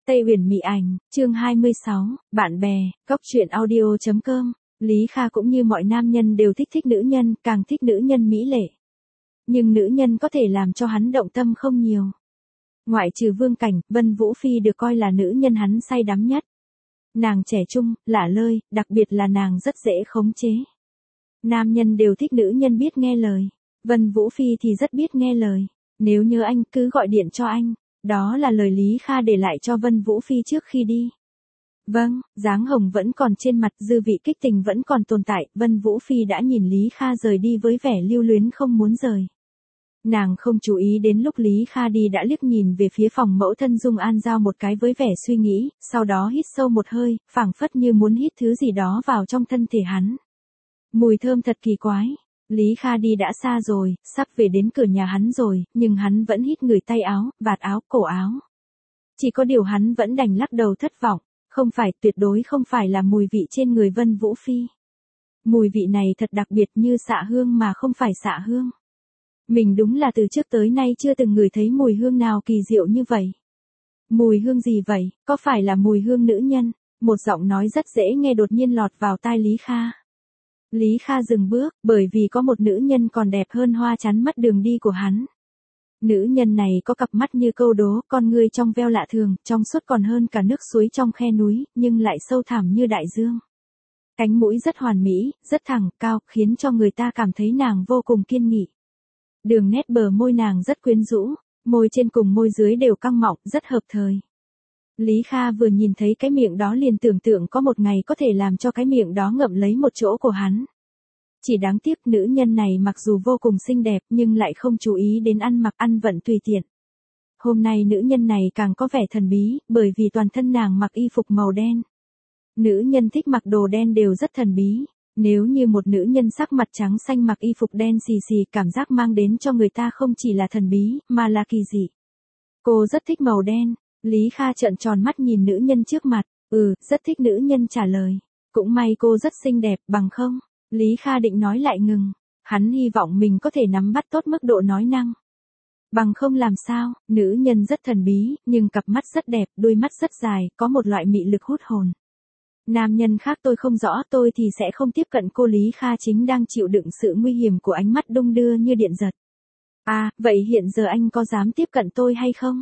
Tây Uyển Mị Ảnh, chương 26, bạn bè, góc truyện audio.com. Lý Kha cũng như mọi nam nhân đều thích nữ nhân, càng thích nữ nhân mỹ lệ. Nhưng nữ nhân có thể làm cho hắn động tâm không nhiều. Ngoại trừ Vương Cảnh, Vân Vũ Phi được coi là nữ nhân hắn say đắm nhất. Nàng trẻ trung, lả lơi, đặc biệt là nàng rất dễ khống chế. Nam nhân đều thích nữ nhân biết nghe lời. Vân Vũ Phi thì rất biết nghe lời. Nếu nhớ anh cứ gọi điện cho anh. Đó là lời Lý Kha để lại cho Vân Vũ Phi trước khi đi. Vâng, dáng hồng vẫn còn trên mặt, dư vị kích tình vẫn còn tồn tại, Vân Vũ Phi đã nhìn Lý Kha rời đi với vẻ lưu luyến không muốn rời. Nàng không chú ý đến lúc Lý Kha đi đã liếc nhìn về phía phòng mẫu thân Dung An Giao một cái với vẻ suy nghĩ, sau đó hít sâu một hơi, phảng phất như muốn hít thứ gì đó vào trong thân thể hắn. Mùi thơm thật kỳ quái. Lý Kha đi đã xa rồi, sắp về đến cửa nhà hắn rồi, nhưng hắn vẫn hít ngửi tay áo, vạt áo, cổ áo. Chỉ có điều hắn vẫn đành lắc đầu thất vọng, không phải, tuyệt đối không phải là mùi vị trên người Vân Vũ Phi. Mùi vị này thật đặc biệt như xạ hương mà không phải xạ hương. Mình đúng là từ trước tới nay chưa từng ngửi thấy mùi hương nào kỳ diệu như vậy. Mùi hương gì vậy, có phải là mùi hương nữ nhân? Một giọng nói rất dễ nghe đột nhiên lọt vào tai Lý Kha. Lý Kha dừng bước, bởi vì có một nữ nhân còn đẹp hơn hoa chắn mất đường đi của hắn. Nữ nhân này có cặp mắt như câu đố, con ngươi trong veo lạ thường, trong suốt còn hơn cả nước suối trong khe núi, nhưng lại sâu thẳm như đại dương. Cánh mũi rất hoàn mỹ, rất thẳng, cao, khiến cho người ta cảm thấy nàng vô cùng kiên nghị. Đường nét bờ môi nàng rất quyến rũ, môi trên cùng môi dưới đều căng mọng, rất hợp thời. Lý Kha vừa nhìn thấy cái miệng đó liền tưởng tượng có một ngày có thể làm cho cái miệng đó ngậm lấy một chỗ của hắn. Chỉ đáng tiếc nữ nhân này mặc dù vô cùng xinh đẹp nhưng lại không chú ý đến ăn mặc ăn vận tùy tiện. Hôm nay nữ nhân này càng có vẻ thần bí, bởi vì toàn thân nàng mặc y phục màu đen. Nữ nhân thích mặc đồ đen đều rất thần bí. Nếu như một nữ nhân sắc mặt trắng xanh mặc y phục đen xì xì, cảm giác mang đến cho người ta không chỉ là thần bí, mà là kỳ dị. Cô rất thích màu đen. Lý Kha trợn tròn mắt nhìn nữ nhân trước mặt, rất thích, nữ nhân trả lời. Cũng may cô rất xinh đẹp, bằng không. Lý Kha định nói lại ngừng. Hắn hy vọng mình có thể nắm bắt tốt mức độ nói năng. Bằng không làm sao, nữ nhân rất thần bí, nhưng cặp mắt rất đẹp, đôi mắt rất dài, có một loại mị lực hút hồn. Nam nhân khác tôi không rõ, tôi thì sẽ không tiếp cận cô. Lý Kha chính đang chịu đựng sự nguy hiểm của ánh mắt đung đưa như điện giật. À, vậy hiện giờ anh có dám tiếp cận tôi hay không?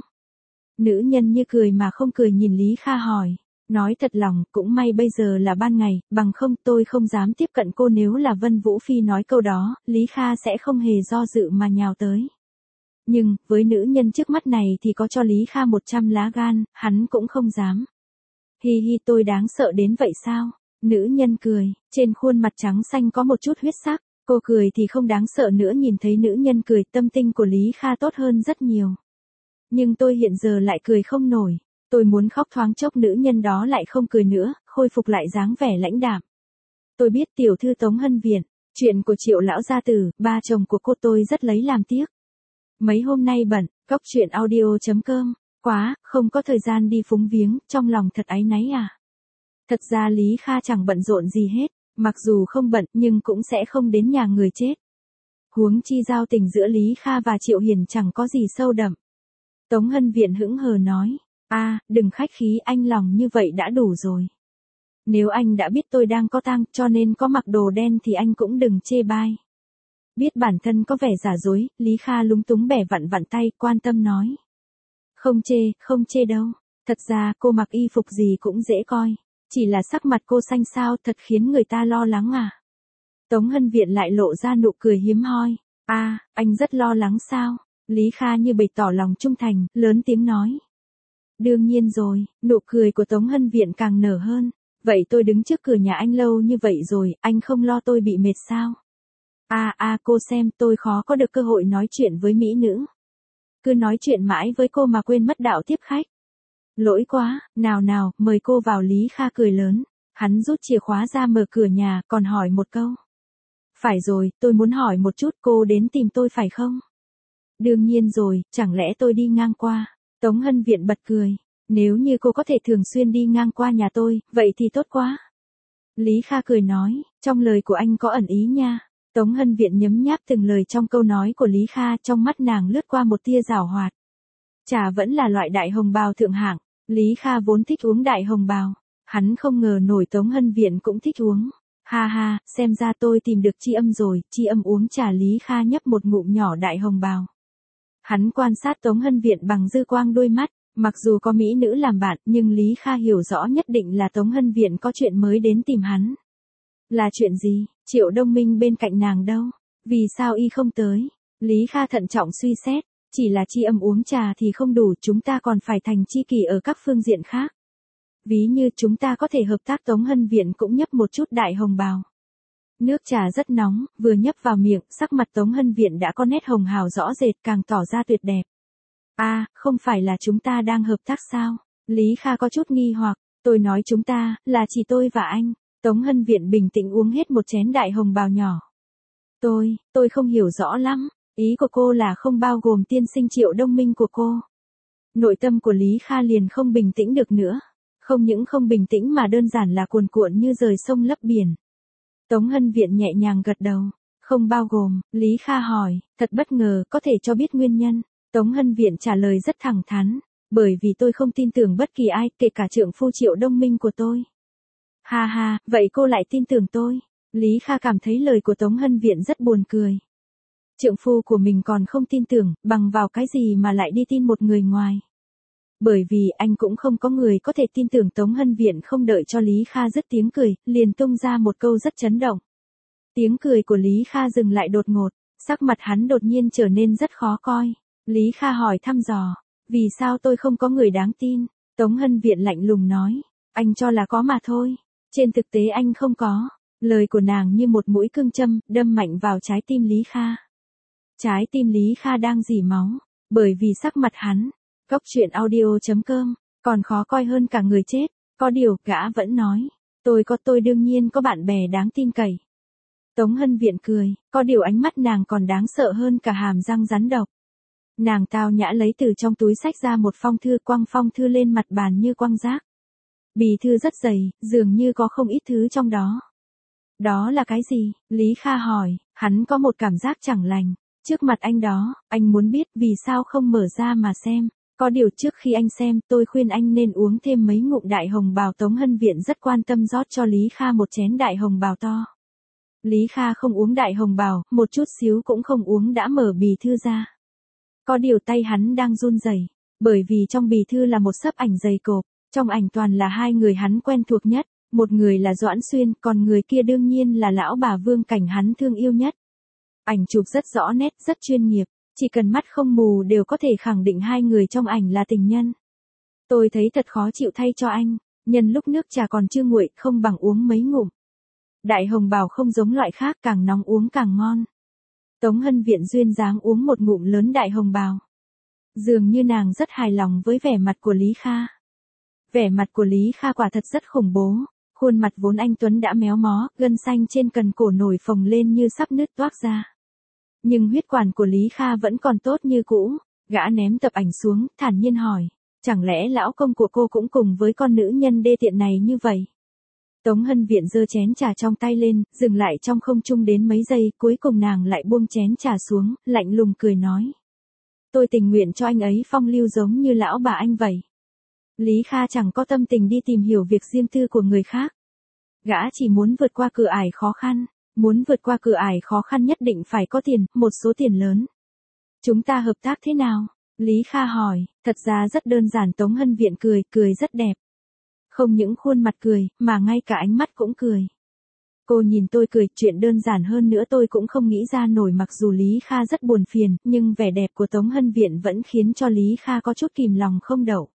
Nữ nhân như cười mà không cười nhìn Lý Kha hỏi. Nói thật lòng, cũng may bây giờ là ban ngày, bằng không tôi không dám tiếp cận cô. Nếu là Vân Vũ Phi nói câu đó, Lý Kha sẽ không hề do dự mà nhào tới. Nhưng, với nữ nhân trước mắt này thì có cho Lý Kha 100 lá gan, hắn cũng không dám. Hi hi, tôi đáng sợ đến vậy sao? Nữ nhân cười, trên khuôn mặt trắng xanh có một chút huyết sắc. Cô cười thì không đáng sợ nữa, nhìn thấy nữ nhân cười, tâm tình của Lý Kha tốt hơn rất nhiều. Nhưng tôi hiện giờ lại cười không nổi. Tôi muốn khóc thoáng chốc, nữ nhân đó lại không cười nữa, khôi phục lại dáng vẻ lãnh đạm. Tôi biết tiểu thư Tống Hân Viện, chuyện của Triệu lão gia tử, ba chồng của cô, tôi rất lấy làm tiếc. Mấy hôm nay bận, góc truyện audio.com, quá, không có thời gian đi phúng viếng, trong lòng thật áy náy à. Thật ra Lý Kha chẳng bận rộn gì hết, mặc dù không bận nhưng cũng sẽ không đến nhà người chết. Huống chi giao tình giữa Lý Kha và Triệu Hiền chẳng có gì sâu đậm. Tống Hân Viện hững hờ nói, đừng khách khí, anh lòng như vậy đã đủ rồi. Nếu anh đã biết tôi đang có tang cho nên có mặc đồ đen thì anh cũng đừng chê bai. Biết bản thân có vẻ giả dối, Lý Kha lúng túng bẻ vặn vặn tay, quan tâm nói. Không chê đâu, thật ra cô mặc y phục gì cũng dễ coi, chỉ là sắc mặt cô xanh xao thật khiến người ta lo lắng à. Tống Hân Viện lại lộ ra nụ cười hiếm hoi, anh rất lo lắng sao? Lý Kha như bày tỏ lòng trung thành, lớn tiếng nói. Đương nhiên rồi, nụ cười của Tống Hân Viện càng nở hơn, vậy tôi đứng trước cửa nhà anh lâu như vậy rồi, anh không lo tôi bị mệt sao? Cô xem, tôi khó có được cơ hội nói chuyện với mỹ nữ. Cứ nói chuyện mãi với cô mà quên mất đạo tiếp khách. Lỗi quá, nào, mời cô vào. Lý Kha cười lớn, hắn rút chìa khóa ra mở cửa nhà, còn hỏi một câu. Phải rồi, tôi muốn hỏi một chút, cô đến tìm tôi phải không? Đương nhiên rồi, chẳng lẽ tôi đi ngang qua? Tống Hân Viện bật cười, nếu như cô có thể thường xuyên đi ngang qua nhà tôi, vậy thì tốt quá. Lý Kha cười nói, trong lời của anh có ẩn ý nha. Tống Hân Viện nhấm nháp từng lời trong câu nói của Lý Kha, trong mắt nàng lướt qua một tia giảo hoạt. Trà vẫn là loại đại hồng bào thượng hạng, Lý Kha vốn thích uống đại hồng bào. Hắn không ngờ nổi Tống Hân Viện cũng thích uống. Ha ha, xem ra tôi tìm được Tri Âm rồi. Tri Âm uống trà. Lý Kha nhấp một ngụm nhỏ đại hồng bào. Hắn quan sát Tống Hân Viện bằng dư quang đôi mắt. Mặc dù có mỹ nữ làm bạn, nhưng Lý Kha hiểu rõ nhất định là Tống Hân Viện có chuyện mới đến tìm hắn. Là chuyện gì? Triệu Đông Minh bên cạnh nàng đâu? Vì sao y không tới? Lý Kha thận trọng suy xét. Chỉ là Tri Âm uống trà thì không đủ, chúng ta còn phải thành tri kỷ ở các phương diện khác. Ví như chúng ta có thể hợp tác. Tống Hân Viện cũng nhấp một chút đại hồng bào. Nước trà rất nóng, vừa nhấp vào miệng, sắc mặt Tống Hân Viện đã có nét hồng hào rõ rệt, càng tỏ ra tuyệt đẹp. Không phải là chúng ta đang hợp tác sao? Lý Kha có chút nghi hoặc. Tôi nói chúng ta, là chỉ tôi và anh. Tống Hân Viện bình tĩnh uống hết một chén đại hồng bào nhỏ. Tôi không hiểu rõ lắm. Ý của cô là không bao gồm tiên sinh Triệu Đông Minh của cô. Nội tâm của Lý Kha liền không bình tĩnh được nữa. Không những không bình tĩnh mà đơn giản là cuồn cuộn như rời sông lấp biển. Tống Hân Viện nhẹ nhàng gật đầu. Không bao gồm. Lý Kha hỏi, thật bất ngờ, có thể cho biết nguyên nhân. Tống Hân Viện trả lời rất thẳng thắn. Bởi vì tôi không tin tưởng bất kỳ ai, kể cả trượng phu Triệu Đông Minh của tôi. Ha ha, vậy cô lại tin tưởng tôi. Lý Kha cảm thấy lời của Tống Hân Viện rất buồn cười. Trượng phu của mình còn không tin tưởng, bằng vào cái gì mà lại đi tin một người ngoài. Bởi vì anh cũng không có người có thể tin tưởng. Tống Hân Viện không đợi cho Lý Kha dứt tiếng cười, liền tung ra một câu rất chấn động. Tiếng cười của Lý Kha dừng lại đột ngột, sắc mặt hắn đột nhiên trở nên rất khó coi. Lý Kha hỏi thăm dò, vì sao tôi không có người đáng tin? Tống Hân Viện lạnh lùng nói, anh cho là có mà thôi. Trên thực tế anh không có. Lời của nàng như một mũi cương châm, đâm mạnh vào trái tim Lý Kha. Trái tim Lý Kha đang rỉ máu, bởi vì sắc mặt hắn. Góc truyện audio.com, còn khó coi hơn cả người chết. Có điều, gã vẫn nói, tôi đương nhiên có bạn bè đáng tin cậy. Tống Hân Viện cười, có điều ánh mắt nàng còn đáng sợ hơn cả hàm răng rắn độc. Nàng tao nhã lấy từ trong túi xách ra một phong thư, quăng phong thư lên mặt bàn như quăng rác. Bì thư rất dày, dường như có không ít thứ trong đó. Đó là cái gì? Lý Kha hỏi, hắn có một cảm giác chẳng lành. Trước mặt anh đó, anh muốn biết vì sao không mở ra mà xem. Có điều trước khi anh xem, tôi khuyên anh nên uống thêm mấy ngụm đại hồng bào. Tống Hân Viện rất quan tâm rót cho Lý Kha một chén đại hồng bào to. Lý Kha không uống đại hồng bào, một chút xíu cũng không uống đã mở bì thư ra. Có điều tay hắn đang run rẩy, bởi vì trong bì thư là một xấp ảnh dày cộp. Trong ảnh toàn là hai người hắn quen thuộc nhất, một người là Doãn Xuyên, còn người kia đương nhiên là lão bà Vương Cảnh hắn thương yêu nhất. Ảnh chụp rất rõ nét, rất chuyên nghiệp, chỉ cần mắt không mù đều có thể khẳng định hai người trong ảnh là tình nhân. Tôi thấy thật khó chịu thay cho anh, nhân lúc nước trà còn chưa nguội, không bằng uống mấy ngụm. Đại hồng bào không giống loại khác, càng nóng uống càng ngon. Tống Hân Viện duyên dáng uống một ngụm lớn đại hồng bào. Dường như nàng rất hài lòng với vẻ mặt của Lý Kha. Vẻ mặt của Lý Kha quả thật rất khủng bố. Khuôn mặt vốn anh tuấn đã méo mó, gân xanh trên cần cổ nổi phồng lên như sắp nứt toác ra. Nhưng huyết quản của Lý Kha vẫn còn tốt như cũ. Gã ném tập ảnh xuống, thản nhiên hỏi, chẳng lẽ lão công của cô cũng cùng với con nữ nhân đê tiện này như vậy? Tống Hân Viện giơ chén trà trong tay lên, dừng lại trong không trung đến mấy giây, cuối cùng nàng lại buông chén trà xuống, lạnh lùng cười nói. Tôi tình nguyện cho anh ấy phong lưu giống như lão bà anh vậy. Lý Kha chẳng có tâm tình đi tìm hiểu việc riêng tư của người khác. Gã chỉ muốn vượt qua cửa ải khó khăn. Muốn vượt qua cửa ải khó khăn nhất định phải có tiền, một số tiền lớn. Chúng ta hợp tác thế nào? Lý Kha hỏi, thật ra rất đơn giản. Tống Hân Viện cười, cười rất đẹp. Không những khuôn mặt cười, mà ngay cả ánh mắt cũng cười. Cô nhìn tôi cười, chuyện đơn giản hơn nữa tôi cũng không nghĩ ra nổi. Mặc dù Lý Kha rất buồn phiền, nhưng vẻ đẹp của Tống Hân Viện vẫn khiến cho Lý Kha có chút kìm lòng không đậu.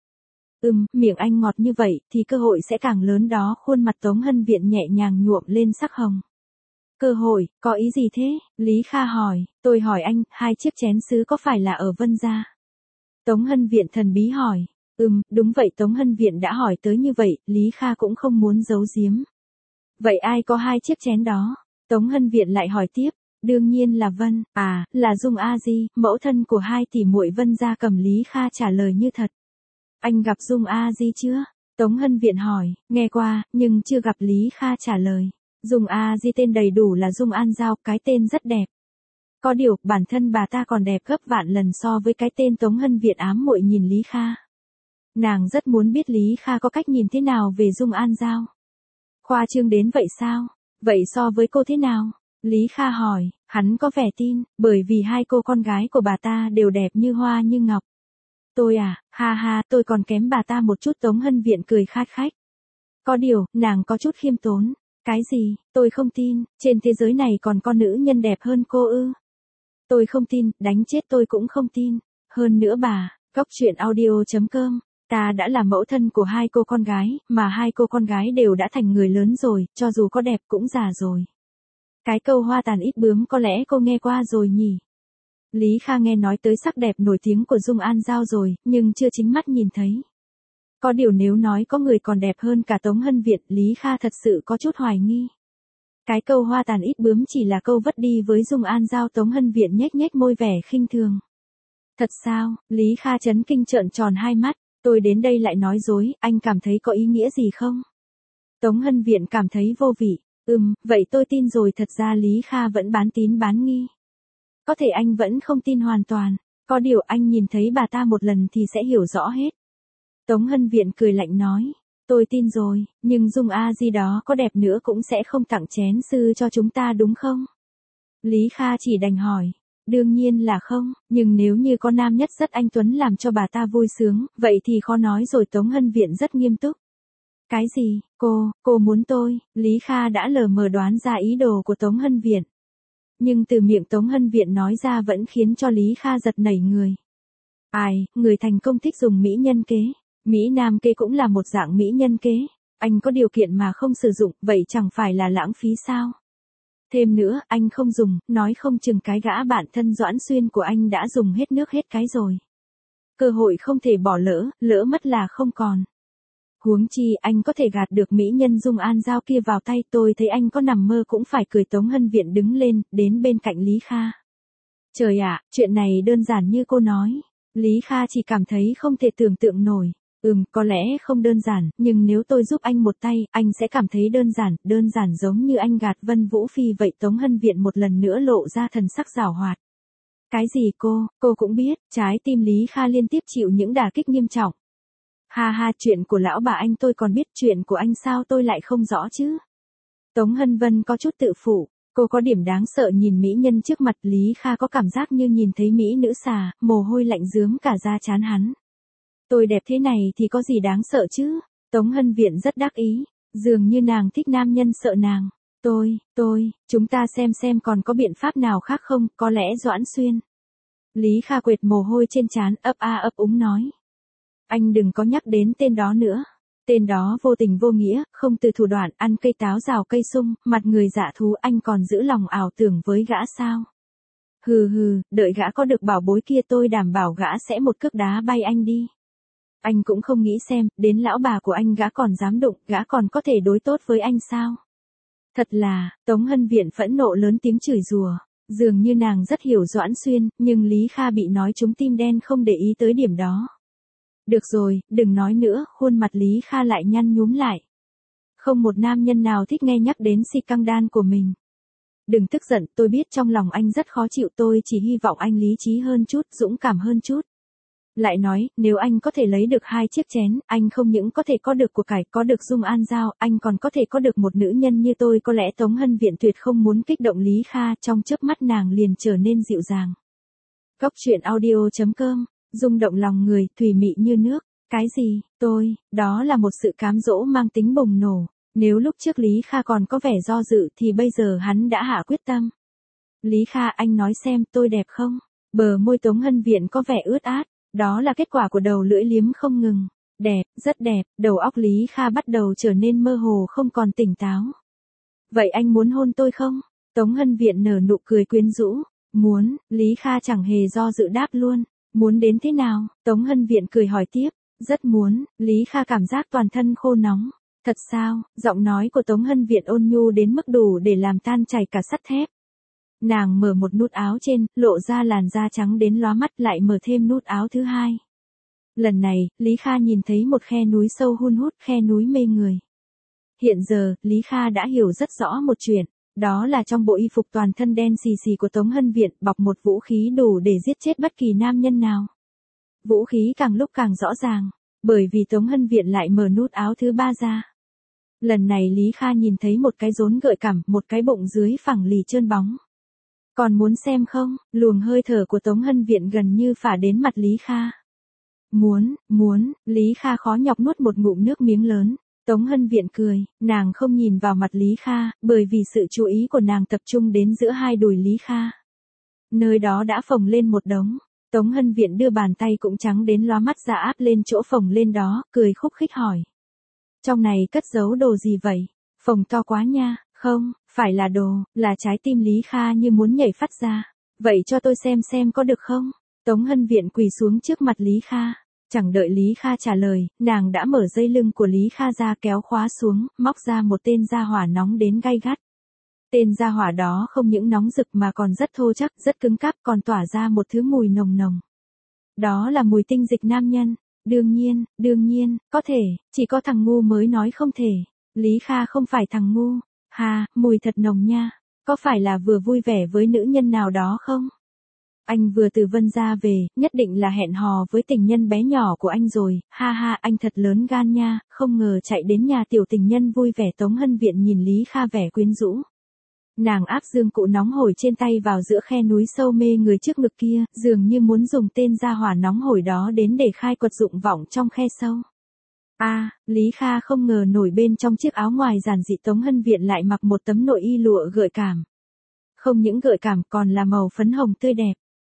Miệng anh ngọt như vậy, thì cơ hội sẽ càng lớn đó. Khuôn mặt Tống Hân Viện nhẹ nhàng nhuộm lên sắc hồng. Cơ hội, có ý gì thế? Lý Kha hỏi, tôi hỏi anh, 2 chiếc chén sứ có phải là ở Vân Gia? Tống Hân Viện thần bí hỏi. Đúng vậy. Tống Hân Viện đã hỏi tới như vậy, Lý Kha cũng không muốn giấu giếm. Vậy ai có 2 chiếc chén đó? Tống Hân Viện lại hỏi tiếp. Đương nhiên là Vân, là Dung A Di, mẫu thân của 2 tỷ muội Vân Gia Cầm. Lý Kha trả lời như thật. Anh gặp Dung A Di chưa? Tống Hân Viện hỏi, nghe qua, nhưng chưa gặp. Lý Kha trả lời. Dung A Di tên đầy đủ là Dung An Giao, cái tên rất đẹp. Có điều, bản thân bà ta còn đẹp gấp vạn lần so với cái tên. Tống Hân Viện ám muội nhìn Lý Kha. Nàng rất muốn biết Lý Kha có cách nhìn thế nào về Dung An Giao. Khoa trương đến vậy sao? Vậy so với cô thế nào? Lý Kha hỏi, hắn có vẻ tin, bởi vì hai cô con gái của bà ta đều đẹp như hoa như ngọc. Tôi à, ha ha, tôi còn kém bà ta một chút. Tống Hân Viện cười khát khách. Có điều, nàng có chút khiêm tốn. Cái gì, tôi không tin, trên thế giới này còn có nữ nhân đẹp hơn cô ư? Tôi không tin, đánh chết tôi cũng không tin. Hơn nữa bà, Góc Chuyện Audio.com, ta đã là mẫu thân của hai cô con gái, mà hai cô con gái đều đã thành người lớn rồi, cho dù có đẹp cũng già rồi. Cái câu hoa tàn ít bướm có lẽ cô nghe qua rồi nhỉ? Lý Kha nghe nói tới sắc đẹp nổi tiếng của Dung An Giao rồi, nhưng chưa chính mắt nhìn thấy. Có điều nếu nói có người còn đẹp hơn cả Tống Hân Viện, Lý Kha thật sự có chút hoài nghi. Cái câu hoa tàn ít bướm chỉ là câu vất đi với Dung An Giao. Tống Hân Viện nhếch nhếch môi vẻ khinh thường. Thật sao? Lý Kha chấn kinh trợn tròn hai mắt. Tôi đến đây lại nói dối, anh cảm thấy có ý nghĩa gì không? Tống Hân Viện cảm thấy vô vị. Vậy tôi tin rồi. Thật ra Lý Kha vẫn bán tín bán nghi. Có thể anh vẫn không tin hoàn toàn. Có điều anh nhìn thấy bà ta một lần thì sẽ hiểu rõ hết. Tống Hân Viện cười lạnh nói. Tôi tin rồi, nhưng Dung A Di đó có đẹp nữa cũng sẽ không tặng chén sư cho chúng ta đúng không? Lý Kha chỉ đành hỏi. Đương nhiên là không, nhưng nếu như có nam nhất rất anh tuấn làm cho bà ta vui sướng, vậy thì khó nói rồi. Tống Hân Viện rất nghiêm túc. Cái gì, cô muốn tôi? Lý Kha đã lờ mờ đoán ra ý đồ của Tống Hân Viện. Nhưng từ miệng Tống Hân Viện nói ra vẫn khiến cho Lý Kha giật nảy người. Ai, người thành công thích dùng mỹ nhân kế. Mỹ Nam kế cũng là một dạng mỹ nhân kế. Anh có điều kiện mà không sử dụng, vậy chẳng phải là lãng phí sao? Thêm nữa, anh không dùng, nói không chừng cái gã bạn thân Doãn Xuyên của anh đã dùng hết nước hết cái rồi. Cơ hội không thể bỏ lỡ, lỡ mất là không còn. Huống chi anh có thể gạt được mỹ nhân Dung An Giao kia vào tay. Tôi thấy anh có nằm mơ cũng phải cười. Tống Hân Viện đứng lên, đến bên cạnh Lý Kha. Trời ạ, chuyện này đơn giản như cô nói. Lý Kha chỉ cảm thấy không thể tưởng tượng nổi. Có lẽ không đơn giản, nhưng nếu tôi giúp anh một tay, anh sẽ cảm thấy đơn giản giống như anh gạt Vân Vũ Phi vậy. Tống Hân Viện một lần nữa lộ ra thần sắc giảo hoạt. Cái gì cô cũng biết. Trái tim Lý Kha liên tiếp chịu những đả kích nghiêm trọng. Ha ha, chuyện của lão bà anh tôi còn biết, chuyện của anh sao tôi lại không rõ chứ? Tống Hân Vân có chút tự phụ. Cô có điểm đáng sợ nhìn mỹ nhân trước mặt. Lý Kha có cảm giác như nhìn thấy mỹ nữ xà, mồ hôi lạnh rướm cả da trán hắn. Tôi đẹp thế này thì có gì đáng sợ chứ? Tống Hân Viện rất đắc ý. Dường như nàng thích nam nhân sợ nàng. Chúng ta xem còn có biện pháp nào khác không, có lẽ Doãn Xuyên. Lý Kha quệt mồ hôi trên trán, ấp úng nói. Anh đừng có nhắc đến tên đó nữa. Tên đó vô tình vô nghĩa, không từ thủ đoạn, ăn cây táo rào cây sung, mặt người dạ thú. Anh còn giữ lòng ảo tưởng với gã sao? Hừ, đợi gã có được bảo bối kia tôi đảm bảo gã sẽ một cước đá bay anh đi. Anh cũng không nghĩ xem, đến lão bà của anh gã còn dám đụng, gã còn có thể đối tốt với anh sao? Thật là, Tống Hân Viện phẫn nộ lớn tiếng chửi rủa. Dường như nàng rất hiểu Doãn Xuyên, nhưng Lý Kha bị nói trúng tim đen không để ý tới điểm đó. Được rồi, đừng nói nữa. Khuôn mặt Lý Kha lại nhăn nhúm lại. Không một nam nhân nào thích nghe nhắc đến si căng đan của mình. Đừng tức giận, tôi biết trong lòng anh rất khó chịu. Tôi chỉ hy vọng anh lý trí hơn chút, dũng cảm hơn chút. Lại nói, nếu anh có thể lấy được 2 chiếc chén, anh không những có thể có được của cải, có được Dung An Giao, anh còn có thể có được một nữ nhân như tôi. Có lẽ Tống Hân Viện tuyệt không muốn kích động Lý Kha, trong chớp mắt nàng liền trở nên dịu dàng. Góc Chuyện Audio.com, rung động lòng người, thùy mị như nước. Cái gì, đó là một sự cám dỗ mang tính bùng nổ. Nếu lúc trước Lý Kha còn có vẻ do dự thì bây giờ hắn đã hạ quyết tâm. Lý Kha, anh nói xem, tôi đẹp không? Bờ môi Tống Hân Viện có vẻ ướt át. Đó là kết quả của đầu lưỡi liếm không ngừng. Đẹp, rất đẹp. Đầu óc Lý Kha bắt đầu trở nên mơ hồ, không còn tỉnh táo. Vậy anh muốn hôn tôi không? Tống Hân Viện nở nụ cười quyến rũ. Muốn. Lý Kha chẳng hề do dự đáp luôn. Muốn đến thế nào? Tống Hân Viện cười hỏi tiếp. Rất muốn. Lý Kha cảm giác toàn thân khô nóng. Thật sao? Giọng nói của Tống Hân Viện ôn nhu đến mức đủ để làm tan chảy cả sắt thép. Nàng mở một nút áo trên, lộ ra làn da trắng đến lóa mắt, lại mở thêm nút áo thứ hai. Lần này, Lý Kha nhìn thấy một khe núi sâu hun hút, khe núi mê người. Hiện giờ, Lý Kha đã hiểu rất rõ một chuyện, đó là trong bộ y phục toàn thân đen xì xì của Tống Hân Viện bọc một vũ khí đủ để giết chết bất kỳ nam nhân nào. Vũ khí càng lúc càng rõ ràng. bởi vì Tống Hân Viện lại mở nút áo thứ 3 ra. Lần này Lý Kha nhìn thấy một cái rốn gợi cảm, một cái bụng dưới phẳng lì trơn bóng. Còn muốn xem không? Luồng hơi thở của Tống Hân Viện gần như phả đến mặt Lý Kha. Muốn, Lý Kha khó nhọc nuốt một ngụm nước miếng lớn. Tống Hân Viện cười, nàng không nhìn vào mặt Lý Kha, bởi vì sự chú ý của nàng tập trung đến giữa hai đùi Lý Kha. Nơi đó đã phồng lên một đống. Tống Hân Viện đưa bàn tay cũng trắng đến lóa mắt ra áp lên chỗ phồng lên đó, cười khúc khích hỏi. Trong này cất giấu đồ gì vậy? Phồng to quá nha, không, phải là đồ, là trái tim Lý Kha như muốn nhảy phát ra. Vậy cho tôi xem có được không? Tống Hân Viện quỳ xuống trước mặt Lý Kha. Chẳng đợi Lý Kha trả lời, nàng đã mở dây lưng của Lý Kha ra kéo khóa xuống, móc ra một tên gia hỏa nóng đến gay gắt. Tên gia hỏa đó không những nóng rực mà còn rất thô chắc, rất cứng cáp, còn tỏa ra một thứ mùi nồng nồng. Đó là mùi tinh dịch nam nhân. Đương nhiên, có thể, chỉ có thằng ngu mới nói không thể. Lý Kha không phải thằng ngu. Ha, mùi thật nồng nha. Có phải là vừa vui vẻ với nữ nhân nào đó không? Anh vừa từ Vân ra về, nhất định là hẹn hò với tình nhân bé nhỏ của anh rồi. Ha ha, anh thật lớn gan nha, không ngờ chạy đến nhà tiểu tình nhân vui vẻ. Tống Hân Viện nhìn Lý Kha vẻ quyến rũ. Nàng áp dương cụ nóng hổi trên tay vào giữa khe núi sâu mê người trước ngực kia, dường như muốn dùng tên gia hỏa nóng hổi đó đến để khai quật dụng vọng trong khe sâu. Lý Kha không ngờ nổi bên trong chiếc áo ngoài giản dị Tống Hân Viện lại mặc một tấm nội y lụa gợi cảm. Không những gợi cảm còn là màu phấn hồng tươi đẹp.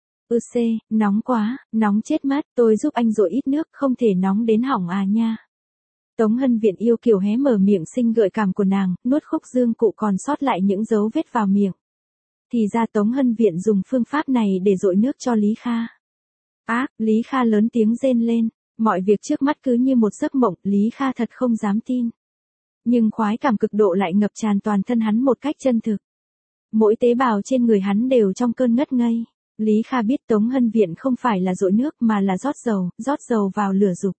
Nóng quá, nóng chết mất, tôi giúp anh dội ít nước, không thể nóng đến hỏng nha. Tống Hân Viện yêu kiều hé mở miệng xinh gợi cảm của nàng, nuốt khúc dương cụ còn sót lại những dấu vết vào miệng. Thì ra Tống Hân Viện dùng phương pháp này để dội nước cho Lý Kha. Lý Kha lớn tiếng rên lên, mọi việc trước mắt cứ như một giấc mộng, Lý Kha thật không dám tin. Nhưng khoái cảm cực độ lại ngập tràn toàn thân hắn một cách chân thực. Mỗi tế bào trên người hắn đều trong cơn ngất ngây. Lý Kha biết Tống Hân Viện không phải là dội nước mà là rót dầu vào lửa dục.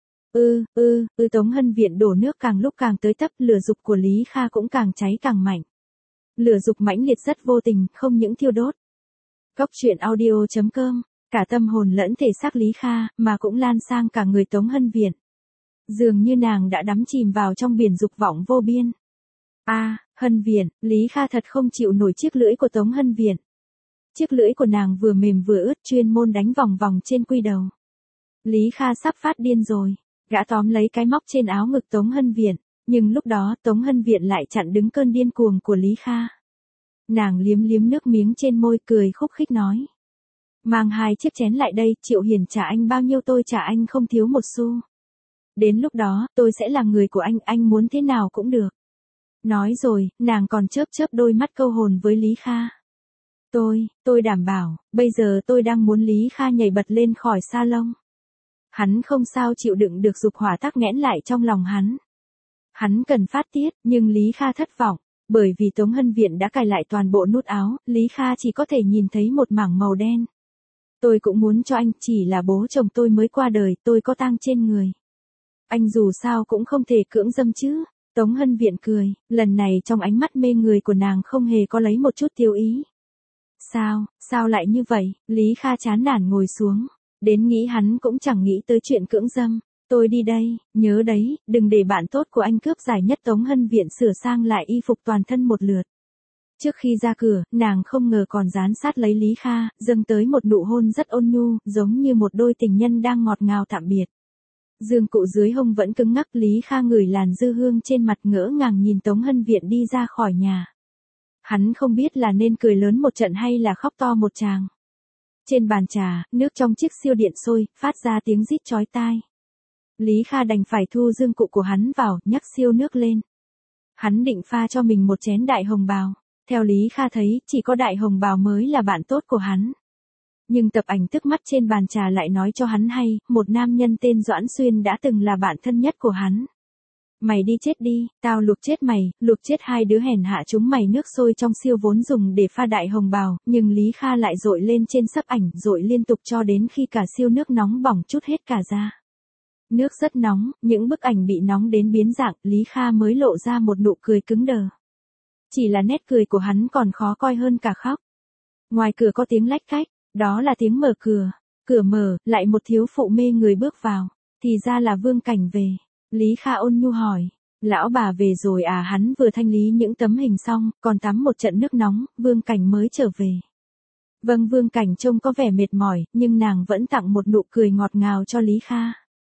Tống Hân Viện đổ nước càng lúc càng tới tấp, lửa dục của Lý Kha cũng càng cháy càng mạnh. Lửa dục mãnh liệt rất vô tình, không những thiêu đốt. Cốc truyện audio.com, cả tâm hồn lẫn thể xác Lý Kha, mà cũng lan sang cả người Tống Hân Viện. Dường như nàng đã đắm chìm vào trong biển dục vọng vô biên. Hân Viện, Lý Kha thật không chịu nổi chiếc lưỡi của Tống Hân Viện. Chiếc lưỡi của nàng vừa mềm vừa ướt, chuyên môn đánh vòng vòng trên quy đầu. Lý Kha sắp phát điên rồi. Gã tóm lấy cái móc trên áo ngực Tống Hân Viện, nhưng lúc đó Tống Hân Viện lại chặn đứng cơn điên cuồng của Lý Kha. Nàng liếm nước miếng trên môi, cười khúc khích nói. Mang 2 chiếc chén lại đây, Triệu Hiền trả anh bao nhiêu tôi trả anh không thiếu một xu. Đến lúc đó, tôi sẽ là người của anh muốn thế nào cũng được. Nói rồi, nàng còn chớp đôi mắt câu hồn với Lý Kha. Tôi đảm bảo, bây giờ tôi đang muốn Lý Kha nhảy bật lên khỏi salon. Hắn không sao chịu đựng được dục hỏa tắc nghẽn lại trong lòng hắn. Hắn cần phát tiết, nhưng Lý Kha thất vọng, bởi vì Tống Hân Viện đã cài lại toàn bộ nút áo, Lý Kha chỉ có thể nhìn thấy một mảng màu đen. Tôi cũng muốn cho anh, chỉ là bố chồng tôi mới qua đời, tôi có tang trên người. Anh dù sao cũng không thể cưỡng dâm chứ. Tống Hân Viện cười, lần này trong ánh mắt mê người của nàng không hề có lấy một chút tiêu ý. Sao lại như vậy? Lý Kha chán nản ngồi xuống. Đến nghĩ hắn cũng chẳng nghĩ tới chuyện cưỡng dâm. Tôi đi đây, nhớ đấy, đừng để bạn tốt của anh cướp giải nhất. Tống Hân Viện sửa sang lại y phục toàn thân một lượt. Trước khi ra cửa, nàng không ngờ còn dán sát lấy Lý Kha, dâng tới một nụ hôn rất ôn nhu, giống như một đôi tình nhân đang ngọt ngào tạm biệt. Dương cụ dưới hông vẫn cứng ngắc, Lý Kha ngửi làn dư hương trên mặt, ngỡ ngàng nhìn Tống Hân Viện đi ra khỏi nhà. Hắn không biết là nên cười lớn một trận hay là khóc to một tràng. Trên bàn trà, nước trong chiếc siêu điện sôi, phát ra tiếng rít chói tai. Lý Kha đành phải thu dương cụ của hắn vào, nhắc siêu nước lên. Hắn định pha cho mình một chén đại hồng bào. Theo Lý Kha thấy, chỉ có đại hồng bào mới là bạn tốt của hắn. Nhưng tập ảnh tức mắt trên bàn trà lại nói cho hắn hay, một nam nhân tên Doãn Xuyên đã từng là bạn thân nhất của hắn. Mày đi chết đi, tao luộc chết mày, luộc chết 2 đứa hèn hạ chúng mày. Nước sôi trong siêu vốn dùng để pha đại hồng bào, nhưng Lý Kha lại dội lên trên sấp ảnh, dội liên tục cho đến khi cả siêu nước nóng bỏng chút hết cả ra. Nước rất nóng, những bức ảnh bị nóng đến biến dạng, Lý Kha mới lộ ra một nụ cười cứng đờ. Chỉ là nét cười của hắn còn khó coi hơn cả khóc. Ngoài cửa có tiếng lách cách, đó là tiếng mở cửa. Cửa mở, lại một thiếu phụ mê người bước vào. Thì ra là Vương Cảnh về. Lý Kha ôn nhu hỏi. Lão bà về rồi à, hắn vừa thanh lý những tấm hình xong, còn tắm một trận nước nóng, Vương Cảnh mới trở về. Vâng, Vương Cảnh trông có vẻ mệt mỏi, nhưng nàng vẫn tặng một nụ cười ngọt ngào cho Lý Kha.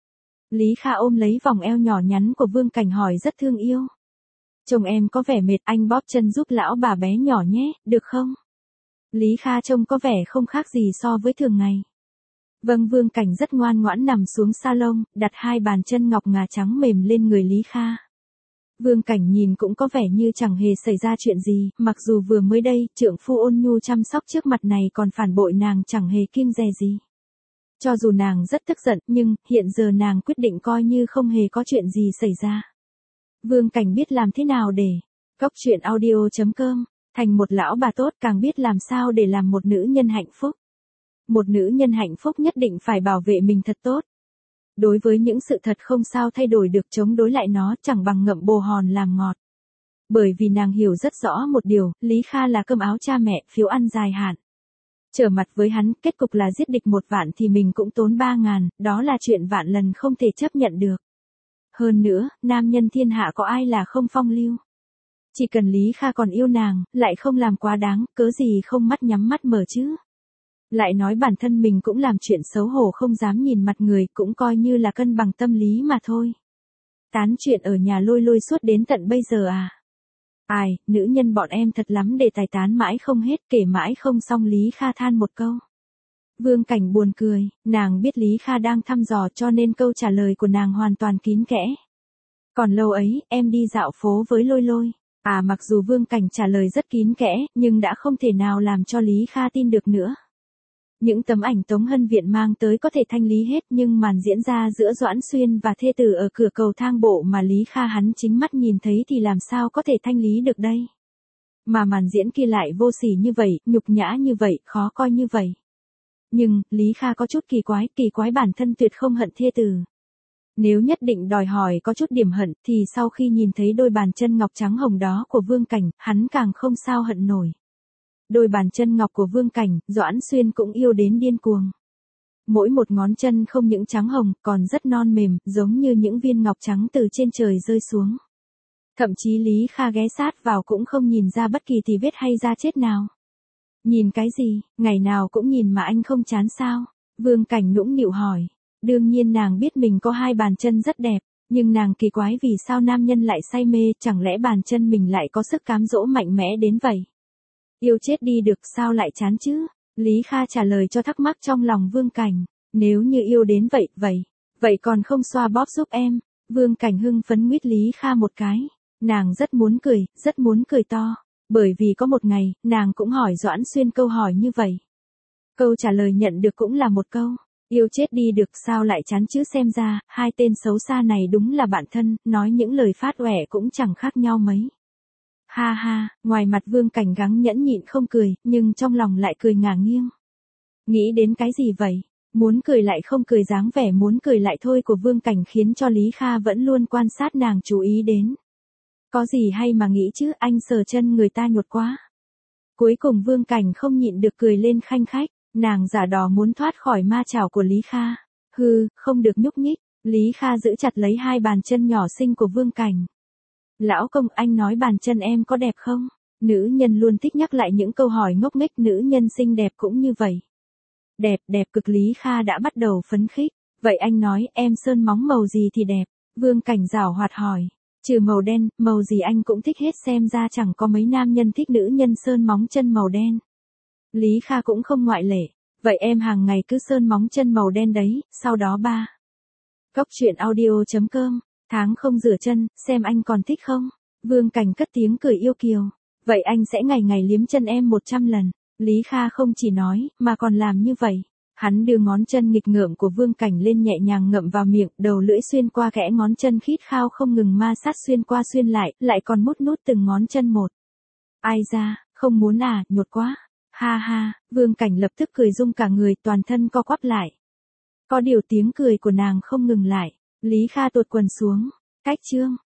Lý Kha ôm lấy vòng eo nhỏ nhắn của Vương Cảnh hỏi rất thương yêu. Chồng em có vẻ mệt, anh bóp chân giúp lão bà bé nhỏ nhé, được không? Lý Kha trông có vẻ không khác gì so với thường ngày. Vâng, Vương Cảnh rất ngoan ngoãn nằm xuống salon, đặt hai bàn chân ngọc ngà trắng mềm lên người Lý Kha. Vương Cảnh nhìn cũng có vẻ như chẳng hề xảy ra chuyện gì, mặc dù vừa mới đây, trượng phu ôn nhu chăm sóc trước mặt này còn phản bội nàng chẳng hề kiêng dè gì. Cho dù nàng rất tức giận, nhưng, hiện giờ nàng quyết định coi như không hề có chuyện gì xảy ra. Vương Cảnh biết làm thế nào để Cóc truyện audio.com thành một lão bà tốt, càng biết làm sao để làm một nữ nhân hạnh phúc. Một nữ nhân hạnh phúc nhất định phải bảo vệ mình thật tốt. Đối với những sự thật không sao thay đổi được, chống đối lại nó chẳng bằng ngậm bồ hòn làm ngọt. Bởi vì nàng hiểu rất rõ một điều, Lý Kha là cơm áo cha mẹ, phiếu ăn dài hạn. Trở mặt với hắn, kết cục là giết địch 1 vạn thì mình cũng tốn 3.000, đó là chuyện vạn lần không thể chấp nhận được. Hơn nữa, nam nhân thiên hạ có ai là không phong lưu. Chỉ cần Lý Kha còn yêu nàng, lại không làm quá đáng, cớ gì không mắt nhắm mắt mở chứ. Lại nói bản thân mình cũng làm chuyện xấu hổ không dám nhìn mặt người, cũng coi như là cân bằng tâm lý mà thôi. Tán chuyện ở nhà lôi lôi suốt đến tận bây giờ à? Ai, nữ nhân bọn em thật lắm, để tài tán mãi không hết, kể mãi không xong. Lý Kha than một câu. Vương Cảnh buồn cười, nàng biết Lý Kha đang thăm dò cho nên câu trả lời của nàng hoàn toàn kín kẽ. Còn lâu ấy, em đi dạo phố với lôi lôi. À, mặc dù Vương Cảnh trả lời rất kín kẽ, nhưng đã không thể nào làm cho Lý Kha tin được nữa. Những tấm ảnh Tống Hân Viện mang tới có thể thanh lý hết, nhưng màn diễn ra giữa Doãn Xuyên và thê tử ở cửa cầu thang bộ mà Lý Kha hắn chính mắt nhìn thấy thì làm sao có thể thanh lý được đây. Mà màn diễn kia lại vô sỉ như vậy, nhục nhã như vậy, khó coi như vậy. Nhưng, Lý Kha có chút kỳ quái bản thân tuyệt không hận thê tử. Nếu nhất định đòi hỏi có chút điểm hận, thì sau khi nhìn thấy đôi bàn chân ngọc trắng hồng đó của Vương Cảnh, hắn càng không sao hận nổi. Đôi bàn chân ngọc của Vương Cảnh, Doãn Xuyên cũng yêu đến điên cuồng. Mỗi một ngón chân không những trắng hồng, còn rất non mềm, giống như những viên ngọc trắng từ trên trời rơi xuống. Thậm chí Lý Kha ghé sát vào cũng không nhìn ra bất kỳ tì vết hay da chết nào. Nhìn cái gì, ngày nào cũng nhìn mà anh không chán sao? Vương Cảnh nũng nịu hỏi. Đương nhiên nàng biết mình có hai bàn chân rất đẹp, nhưng nàng kỳ quái vì sao nam nhân lại say mê, chẳng lẽ bàn chân mình lại có sức cám dỗ mạnh mẽ đến vậy? Yêu chết đi được, sao lại chán chứ? Lý Kha trả lời cho thắc mắc trong lòng Vương Cảnh. Nếu như yêu đến vậy còn không xoa bóp giúp em. Vương Cảnh hưng phấn nguyết Lý Kha một cái. Nàng rất muốn cười to. Bởi vì có một ngày, nàng cũng hỏi Doãn Xuyên câu hỏi như vậy. Câu trả lời nhận được cũng là một câu. Yêu chết đi được, sao lại chán chứ? Xem ra, hai tên xấu xa này đúng là bạn thân, nói những lời phát uể cũng chẳng khác nhau mấy. Ha ha, ngoài mặt Vương Cảnh gắng nhẫn nhịn không cười, nhưng trong lòng lại cười ngả nghiêng. Nghĩ đến cái gì vậy? Muốn cười lại không cười, dáng vẻ muốn cười lại thôi của Vương Cảnh khiến cho Lý Kha vẫn luôn quan sát nàng chú ý đến. Có gì hay mà nghĩ chứ, anh sờ chân người ta nhột quá. Cuối cùng Vương Cảnh không nhịn được cười lên khanh khách, nàng giả đò muốn thoát khỏi ma chảo của Lý Kha. Hừ, không được nhúc nhích. Lý Kha giữ chặt lấy hai bàn chân nhỏ xinh của Vương Cảnh. Lão công, anh nói bàn chân em có đẹp không? Nữ nhân luôn thích nhắc lại những câu hỏi ngốc nghếch, nữ nhân xinh đẹp cũng như vậy. Đẹp cực. Lý Kha đã bắt đầu phấn khích. Vậy anh nói em sơn móng màu gì thì đẹp? Vương Cảnh giảo hoạt hỏi. Trừ màu đen, màu gì anh cũng thích hết, xem ra chẳng có mấy nam nhân thích nữ nhân sơn móng chân màu đen. Lý Kha cũng không ngoại lệ. Vậy em hàng ngày cứ sơn móng chân màu đen đấy, sau đó ba. Cóc truyện audio.com, tháng không rửa chân, xem anh còn thích không? Vương Cảnh cất tiếng cười yêu kiều. Vậy anh sẽ ngày ngày liếm chân em 100 lần. Lý Kha không chỉ nói, mà còn làm như vậy. Hắn đưa ngón chân nghịch ngợm của Vương Cảnh lên nhẹ nhàng ngậm vào miệng, đầu lưỡi xuyên qua kẽ ngón chân khít khao không ngừng ma sát, xuyên qua xuyên lại còn mút nút từng ngón chân một. Ai da, không muốn à, nhột quá. Ha ha, Vương Cảnh lập tức cười rung cả người, toàn thân co quắp lại. Có điều tiếng cười của nàng không ngừng lại. Lý Kha tuột quần xuống. Cách chương